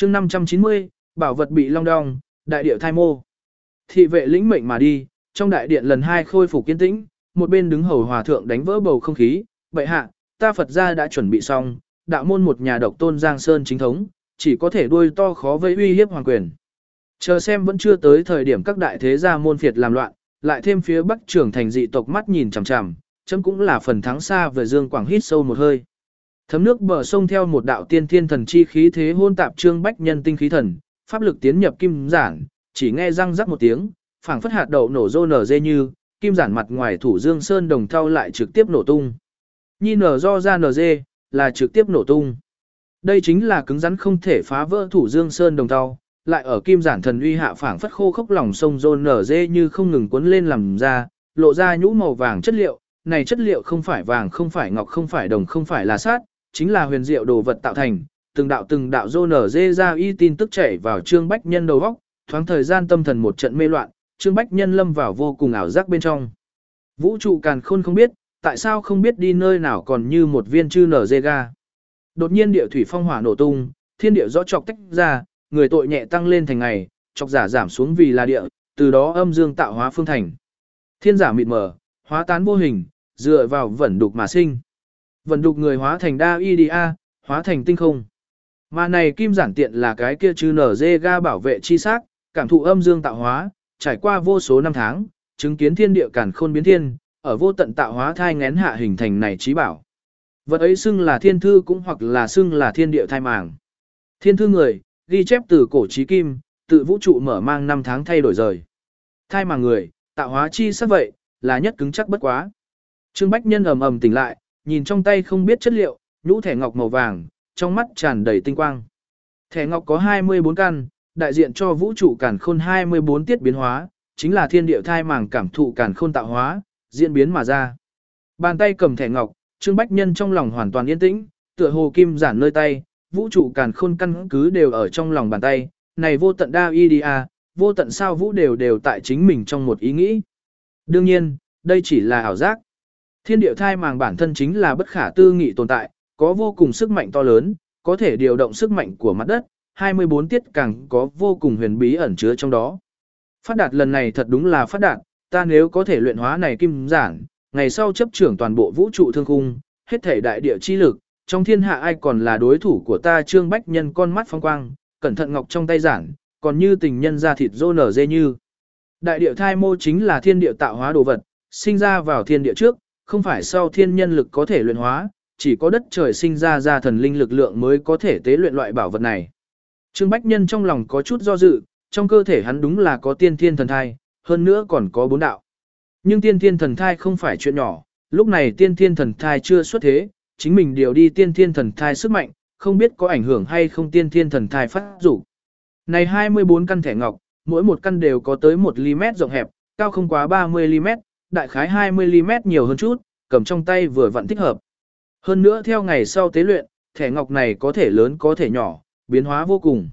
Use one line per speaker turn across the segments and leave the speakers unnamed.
chương 590, bảo vật bị long đong, đại địa thai mô. Thị vệ lĩnh mệnh mà đi, trong đại điện lần 2 khôi phục kiên tĩnh, một bên đứng hầu hòa thượng đánh vỡ bầu không khí, bệ hạ, ta Phật gia đã chuẩn bị xong, đạo môn một nhà độc tôn Giang Sơn chính thống, chỉ có thể đuôi to khó vây uy hiếp hoàng quyền. Chờ xem vẫn chưa tới thời điểm các đại thế gia môn phiệt làm loạn, lại thêm phía Bắc trưởng thành dị tộc mắt nhìn chằm chằm, chấm cũng là phần thắng xa về Dương Quảng hít sâu một hơi. Thấm nước bờ sông theo một đạo tiên thiên thần chi khí thế hôn tạp Trương Bách Nhân tinh khí thần, pháp lực tiến nhập kim giản, chỉ nghe răng rắc một tiếng, phảng phất hạt đậu nổ rô nở dê như, kim giản mặt ngoài thủ Dương Sơn đồng thau lại trực tiếp nổ tung. Nhi nở do ra nở dê, là trực tiếp nổ tung. Đây chính là cứng rắn không thể phá vỡ thủ Dương Sơn đồng thau, lại ở kim giản thần uy hạ phảng phất khô khốc lòng sông rô nở dê như không ngừng cuốn lên làm ra, lộ ra nhũ màu vàng chất liệu, này chất liệu không phải vàng, không phải ngọc, không phải đồng, không phải là sát, chính là huyền diệu đồ vật tạo thành, từng đạo rô nở dê ra y tin tức chảy vào Trương Bách Nhân đầu óc, thoáng thời gian tâm thần một trận mê loạn, Trương Bách Nhân lâm vào vô cùng ảo giác bên trong. Vũ trụ càn khôn không biết, tại sao không biết đi nơi nào còn như một viên chư nở dê ga. Đột nhiên địa thủy phong hỏa nổ tung, thiên địa rõ chọc tách ra, người tội nhẹ tăng lên thành ngày, chọc giả giảm xuống vì là địa, từ đó âm dương tạo hóa phương thành. Thiên giả mịt mờ, hóa tán vô hình, dựa vào vẩn đục mà sinh. Vẩn đục người hóa thành đa y đi a, hóa thành tinh không. Mà này kim giản tiện là cái kia chư nở dê ga bảo vệ chi xác, cảm thụ âm dương tạo hóa, trải qua vô số năm tháng, chứng kiến thiên địa càn khôn biến thiên, ở vô tận tạo hóa thai ngén hạ hình thành này trí bảo. Vật ấy xưng là thiên thư cũng hoặc là xưng là thiên địa thai màng. Thiên thư người, ghi chép từ cổ chí kim, tự vũ trụ mở mang năm tháng thay đổi rời. Thai màng người, tạo hóa chi sắc vậy, là nhất cứng chắc bất quá. Trương Bách Nhân ầm ầm tỉnh lại, nhìn trong tay không biết chất liệu, nhũ thẻ ngọc màu vàng, trong mắt tràn đầy tinh quang. Thẻ ngọc có 24 căn, đại diện cho vũ trụ càn khôn 24 tiết biến hóa, chính là thiên địa thai màng cảm thụ càn khôn tạo hóa, diễn biến mà ra. Bàn tay cầm thẻ ngọc, Trương Bách Nhân trong lòng hoàn toàn yên tĩnh, tựa hồ kim giản nơi tay, vũ trụ càn khôn căn cứ đều ở trong lòng bàn tay, này vô tận đa y đi a, vô tận sao vũ đều tại chính mình trong một ý nghĩ. Đương nhiên, đây chỉ là ảo giác. Thiên địa thai màng bản thân chính là bất khả tư nghị tồn tại, có vô cùng sức mạnh to lớn, có thể điều động sức mạnh của mặt đất, 24 tiết càng có vô cùng huyền bí ẩn chứa trong đó. Phát đạt lần này thật đúng là phát đạt, ta nếu có thể luyện hóa này kim giản, ngày sau chấp trưởng toàn bộ vũ trụ thương khung, hết thể đại địa chi lực, trong thiên hạ ai còn là đối thủ của ta. Trương Bách Nhân con mắt phong quang, cẩn thận ngọc trong tay giản, còn như tình nhân ra thịt rô nở dê như. Đại địa thai mô chính là thiên địa tạo hóa đồ vật, sinh ra vào thiên địa trước, không phải sau thiên nhân lực có thể luyện hóa, chỉ có đất trời sinh ra thần linh lực lượng mới có thể tế luyện loại bảo vật này. Trương Bách Nhân trong lòng có chút do dự, trong cơ thể hắn đúng là có tiên thiên thần thai, hơn nữa còn có 4 đạo. Nhưng tiên thiên thần thai không phải chuyện nhỏ, lúc này tiên thiên thần thai chưa xuất thế, chính mình điều đi tiên thiên thần thai sức mạnh, không biết có ảnh hưởng hay không tiên thiên thần thai phát dục. Này 24 căn thẻ ngọc, mỗi một căn đều có tới 1mm rộng hẹp, cao không quá 30mm, đại khái 20mm nhiều hơn chút, cầm trong tay vừa vặn thích hợp. Hơn nữa theo ngày sau tế luyện, thẻ ngọc này có thể lớn có thể nhỏ, biến hóa vô cùng.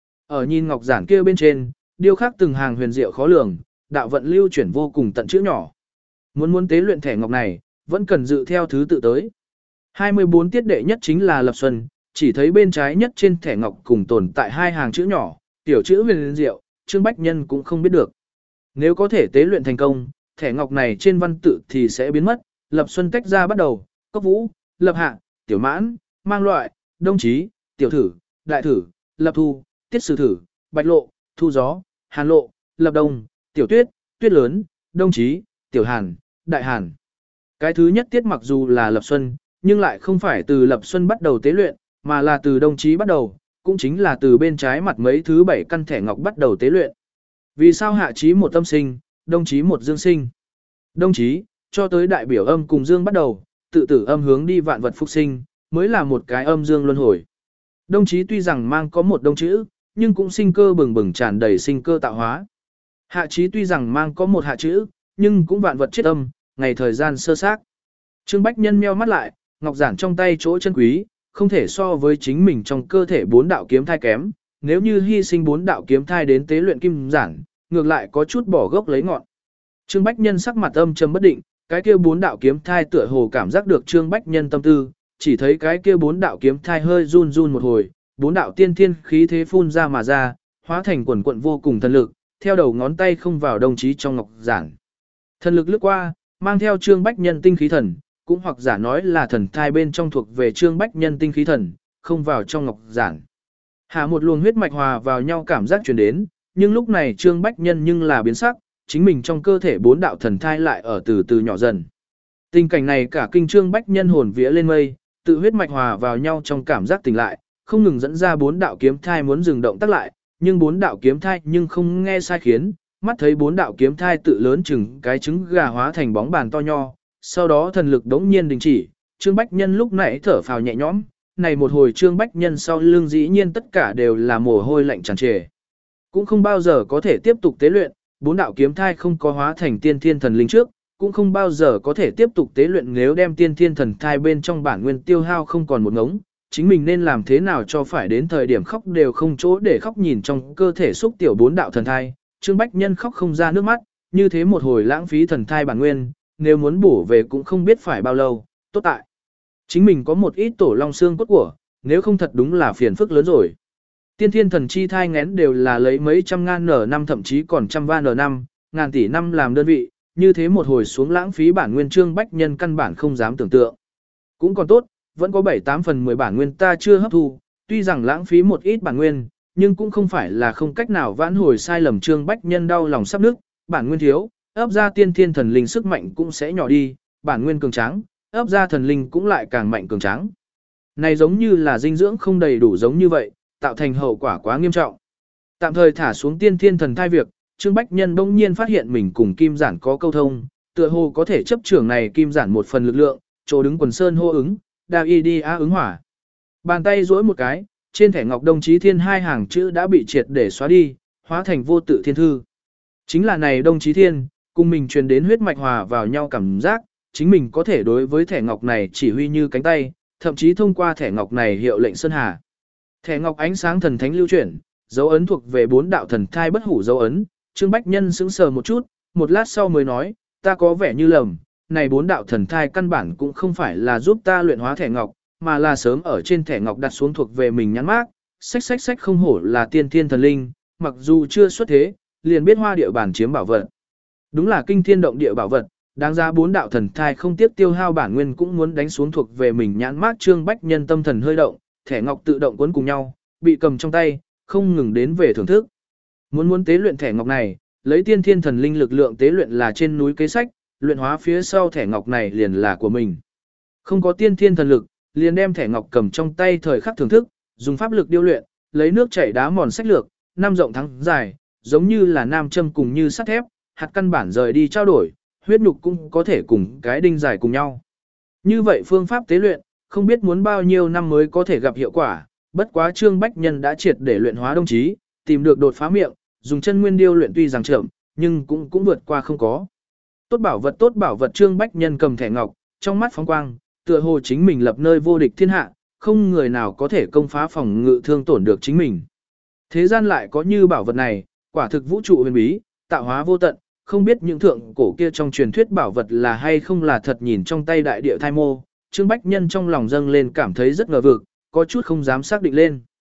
Ở nhìn ngọc giản kia bên trên, điêu khắc từng hàng huyền diệu khó lường, đạo vận lưu chuyển vô cùng tận chữ nhỏ. Muốn tế luyện thẻ ngọc này, vẫn cần dự theo thứ tự tới. 24 tiết đệ nhất chính là lập xuân, chỉ thấy bên trái nhất trên thẻ ngọc cùng tồn tại 2 hàng chữ nhỏ, tiểu chữ huyền diệu, Trương Bách Nhân cũng không biết được. Nếu có thể tế luyện thành công, thẻ ngọc này trên văn tự thì sẽ biến mất, lập xuân tách ra bắt đầu, cốc vũ, lập hạ, tiểu mãn, mang loại, đông chí, tiểu thử, đại thử, lập thu, tiết sử thử, bạch lộ, thu gió, hàn lộ, lập đông, tiểu tuyết, tuyết lớn, đông chí, tiểu hàn, đại hàn. Cái thứ nhất tiết mặc dù là lập xuân, nhưng lại không phải từ lập xuân bắt đầu tế luyện, mà là từ đông chí bắt đầu, cũng chính là từ bên trái mặt mấy thứ 7 căn thẻ ngọc bắt đầu tế luyện. Vì sao hạ chí một âm sinh, đông chí một dương sinh? Đông chí, cho tới đại biểu âm cùng dương bắt đầu, tự tử âm hướng đi vạn vật phục sinh, mới là một cái âm dương luân hồi. Đông chí tuy rằng mang có một đông chữ, nhưng cũng sinh cơ bừng bừng tràn đầy sinh cơ tạo hóa. Hạ chí tuy rằng mang có một hạ chữ, nhưng cũng vạn vật chết âm, ngày thời gian sơ xác. Trương Bách Nhân meo mắt lại, ngọc giản trong tay chỗ chân quý, không thể so với chính mình trong cơ thể 4 đạo kiếm thai kém, nếu như hy sinh 4 đạo kiếm thai đến tế luyện kim giản, ngược lại có chút bỏ gốc lấy ngọn. Trương Bách Nhân sắc mặt âm trầm bất định, cái kia 4 đạo kiếm thai tựa hồ cảm giác được Trương Bách Nhân tâm tư, chỉ thấy cái kia 4 đạo kiếm thai hơi run run một hồi, bốn đạo tiên thiên khí thế phun ra mà ra, hóa thành quần quận vô cùng thần lực, theo đầu ngón tay không vào đồng chí trong ngọc giản. Thần lực lướt qua, mang theo Trương Bách Nhân tinh khí thần, cũng hoặc giả nói là thần thai bên trong thuộc về Trương Bách Nhân tinh khí thần, không vào trong ngọc giản. Hạ một luồng huyết mạch hòa vào nhau cảm giác truyền đến, nhưng lúc này Trương Bách Nhân nhưng là biến sắc, chính mình trong cơ thể bốn đạo thần thai lại ở từ từ nhỏ dần. Tình cảnh này cả kinh Trương Bách Nhân hồn vía lên mây, tự huyết mạch hòa vào nhau trong cảm giác tỉnh lại, không ngừng dẫn ra bốn đạo kiếm thai muốn dừng động tác lại, nhưng bốn đạo kiếm thai nhưng không nghe sai khiến, mắt thấy bốn đạo kiếm thai tự lớn chừng cái trứng gà hóa thành bóng bàn to nho, sau đó thần lực đống nhiên đình chỉ, Trương Bách Nhân lúc nãy thở phào nhẹ nhõm, này một hồi Trương Bách Nhân sau lưng dĩ nhiên tất cả đều là mồ hôi lạnh tràn trề. Cũng không bao giờ có thể tiếp tục tế luyện, bốn đạo kiếm thai không có hóa thành tiên thiên thần linh trước, cũng không bao giờ có thể tiếp tục tế luyện nếu đem tiên thiên thần thai bên trong bản nguyên tiêu hao không còn một ngống, chính mình nên làm thế nào cho phải đến thời điểm khóc đều không chỗ để khóc nhìn trong cơ thể xúc tiểu bốn đạo thần thai, Trương Bách Nhân khóc không ra nước mắt, như thế một hồi lãng phí thần thai bản nguyên, nếu muốn bổ về cũng không biết phải bao lâu, tốt tại. Chính mình có một ít tổ long xương cốt của, nếu không thật đúng là phiền phức lớn rồi. Tiên thiên thần chi thai ngén đều là lấy mấy trăm ngàn n5 thậm chí còn trăm van n5, ngàn tỷ năm làm đơn vị, như thế một hồi xuống lãng phí bản nguyên Trương Bách Nhân căn bản không dám tưởng tượng. Cũng còn tốt, vẫn có 7-8 phần 10 bản nguyên ta chưa hấp thu, tuy rằng lãng phí một ít bản nguyên, nhưng cũng không phải là không cách nào vãn hồi sai lầm Trương Bách Nhân đau lòng sắp nức, bản nguyên thiếu, ấp ra tiên thiên thần linh sức mạnh cũng sẽ nhỏ đi, bản nguyên cường tráng, ấp ra thần linh cũng lại càng mạnh cường tráng. Này giống như là dinh dưỡng không đầy đủ giống như vậy, tạo thành hậu quả quá nghiêm trọng. Tạm thời thả xuống tiên thiên thần thai việc, Trương Bách Nhân bỗng nhiên phát hiện mình cùng Kim Giản có câu thông, tựa hồ có thể chấp trưởng này Kim Giản một phần lực lượng, chỗ đứng quần sơn hô ứng, đa y đi á ứng hỏa. Bàn tay duỗi một cái, trên thẻ ngọc đồng chí thiên hai hàng chữ đã bị triệt để xóa đi, hóa thành vô tự thiên thư. Chính là này đồng chí thiên, cùng mình truyền đến huyết mạch hòa vào nhau cảm giác, chính mình có thể đối với thẻ ngọc này chỉ huy như cánh tay, thậm chí thông qua thẻ ngọc này hiệu lệnh sơn hà. Thẻ ngọc ánh sáng thần thánh lưu chuyển, dấu ấn thuộc về bốn đạo thần thai bất hủ dấu ấn, Trương Bách Nhân sững sờ một chút, một lát sau mới nói, ta có vẻ như lầm, này bốn đạo thần thai căn bản cũng không phải là giúp ta luyện hóa thẻ ngọc, mà là sớm ở trên thẻ ngọc đặt xuống thuộc về mình nhắn mác, sách không hổ là tiên thiên thần linh, mặc dù chưa xuất thế, liền biết hoa địa bản chiếm bảo vật. Đúng là kinh thiên động địa bảo vật, đáng giá bốn đạo thần thai không tiếc tiêu hao bản nguyên cũng muốn đánh xuống thuộc về mình nhãn mác. Trương Bách Nhân tâm thần hơi động, thẻ ngọc tự động cuốn cùng nhau, bị cầm trong tay, không ngừng đến về thưởng thức. Muốn tế luyện thẻ ngọc này, lấy tiên thiên thần linh lực lượng tế luyện là trên núi kế sách, luyện hóa phía sau thẻ ngọc này liền là của mình. Không có tiên thiên thần lực, liền đem thẻ ngọc cầm trong tay thời khắc thưởng thức, dùng pháp lực điêu luyện, lấy nước chảy đá mòn sách lược, năm rộng thắng dài, giống như là nam châm cùng như sắt thép, hạt căn bản rời đi trao đổi, huyết nhục cũng có thể cùng cái đinh dài cùng nhau. Như vậy phương pháp tế luyện, không biết muốn bao nhiêu năm mới có thể gặp hiệu quả, bất quá Trương Bách Nhân đã triệt để luyện hóa đồng chí, tìm được đột phá miệng, dùng chân nguyên điêu luyện tuy rằng chậm, nhưng cũng vượt qua không có. Tốt bảo vật Trương Bách Nhân cầm thẻ ngọc, trong mắt phóng quang, tựa hồ chính mình lập nơi vô địch thiên hạ, không người nào có thể công phá phòng ngự thương tổn được chính mình. Thế gian lại có như bảo vật này, quả thực vũ trụ huyền bí, tạo hóa vô tận, không biết những thượng cổ kia trong truyền thuyết bảo vật là hay không là thật. Nhìn trong tay đại địa thai mô, Trương Bách Nhân trong lòng dâng lên cảm thấy rất ngờ vực, có chút không dám xác định lên.